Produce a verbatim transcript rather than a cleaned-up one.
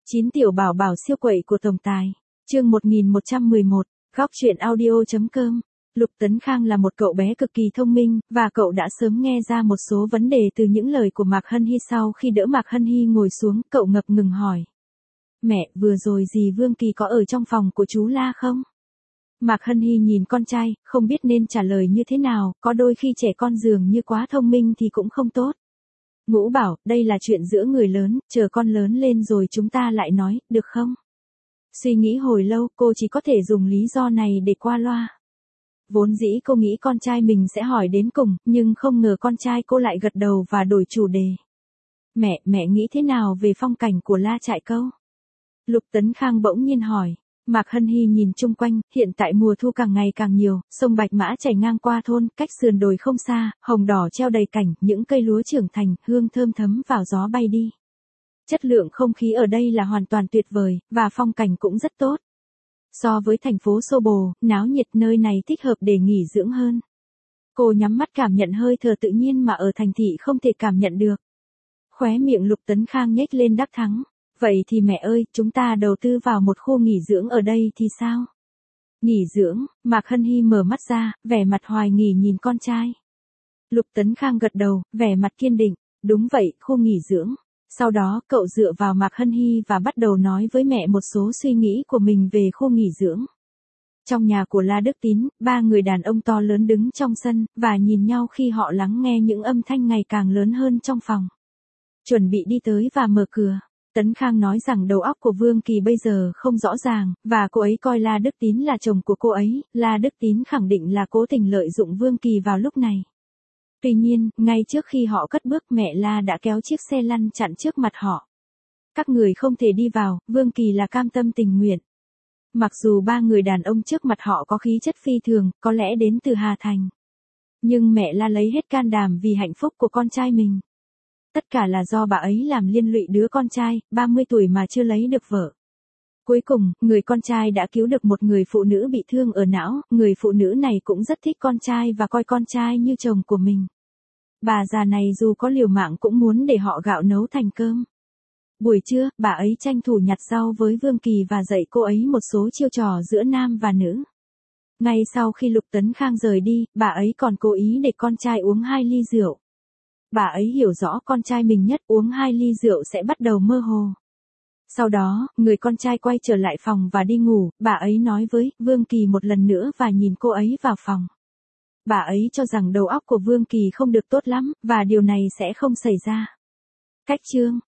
chín tiểu bảo bảo siêu quậy của tổng tài. Chương một nghìn một trăm mười một, góc truyện audio.com. Lục Tấn Khang là một cậu bé cực kỳ thông minh, và cậu đã sớm nghe ra một số vấn đề từ những lời của Mạc Hân Hy. Sau khi đỡ Mạc Hân Hy ngồi xuống, cậu ngập ngừng hỏi. Mẹ, vừa rồi dì Vương Kỳ có ở trong phòng của chú La không? Mạc Hân Hy nhìn con trai, không biết nên trả lời như thế nào, có đôi khi trẻ con dường như quá thông minh thì cũng không tốt. Ngũ bảo, đây là chuyện giữa người lớn, chờ con lớn lên rồi chúng ta lại nói, được không? Suy nghĩ hồi lâu, cô chỉ có thể dùng lý do này để qua loa. Vốn dĩ cô nghĩ con trai mình sẽ hỏi đến cùng, nhưng không ngờ con trai cô lại gật đầu và đổi chủ đề. Mẹ, mẹ nghĩ thế nào về phong cảnh của La Trại Câu? Lục Tấn Khang bỗng nhiên hỏi. Mạc Hân Hy nhìn chung quanh, hiện tại mùa thu càng ngày càng nhiều, sông Bạch Mã chảy ngang qua thôn, cách sườn đồi không xa, hồng đỏ treo đầy cảnh, những cây lúa trưởng thành, hương thơm thấm vào gió bay đi. Chất lượng không khí ở đây là hoàn toàn tuyệt vời, và phong cảnh cũng rất tốt. So với thành phố xô bồ, náo nhiệt, nơi này thích hợp để nghỉ dưỡng hơn. Cô nhắm mắt cảm nhận hơi thở tự nhiên mà ở thành thị không thể cảm nhận được. Khóe miệng Lục Tấn Khang nhếch lên đắc thắng. Vậy thì mẹ ơi, chúng ta đầu tư vào một khu nghỉ dưỡng ở đây thì sao? Nghỉ dưỡng, Mạc Hân Hy mở mắt ra, vẻ mặt hoài nghi nhìn con trai. Lục Tấn Khang gật đầu, vẻ mặt kiên định. Đúng vậy, khu nghỉ dưỡng. Sau đó, cậu dựa vào Mạc Hân Hy và bắt đầu nói với mẹ một số suy nghĩ của mình về khu nghỉ dưỡng. Trong nhà của La Đức Tín, ba người đàn ông to lớn đứng trong sân, và nhìn nhau khi họ lắng nghe những âm thanh ngày càng lớn hơn trong phòng. Chuẩn bị đi tới và mở cửa. Tấn Khang nói rằng đầu óc của Vương Kỳ bây giờ không rõ ràng, và cô ấy coi La Đức Tín là chồng của cô ấy. La Đức Tín khẳng định là cố tình lợi dụng Vương Kỳ vào lúc này. Tuy nhiên, ngay trước khi họ cất bước, mẹ La đã kéo chiếc xe lăn chặn trước mặt họ. Các người không thể đi vào, Vương Kỳ là cam tâm tình nguyện. Mặc dù ba người đàn ông trước mặt họ có khí chất phi thường, có lẽ đến từ Hà Thành. Nhưng mẹ La lấy hết can đảm vì hạnh phúc của con trai mình. Tất cả là do bà ấy làm liên lụy đứa con trai, ba mươi tuổi mà chưa lấy được vợ. Cuối cùng, người con trai đã cứu được một người phụ nữ bị thương ở não, người phụ nữ này cũng rất thích con trai và coi con trai như chồng của mình. Bà già này dù có liều mạng cũng muốn để họ gạo nấu thành cơm. Buổi trưa, bà ấy tranh thủ nhặt rau với Vương Kỳ và dạy cô ấy một số chiêu trò giữa nam và nữ. Ngay sau khi Lục Tấn Khang rời đi, bà ấy còn cố ý để con trai uống hai ly rượu. Bà ấy hiểu rõ con trai mình nhất uống hai ly rượu sẽ bắt đầu mơ hồ. Sau đó, người con trai quay trở lại phòng và đi ngủ, bà ấy nói với Vương Kỳ một lần nữa và nhìn cô ấy vào phòng. Bà ấy cho rằng đầu óc của Vương Kỳ không được tốt lắm, và điều này sẽ không xảy ra. Cách chương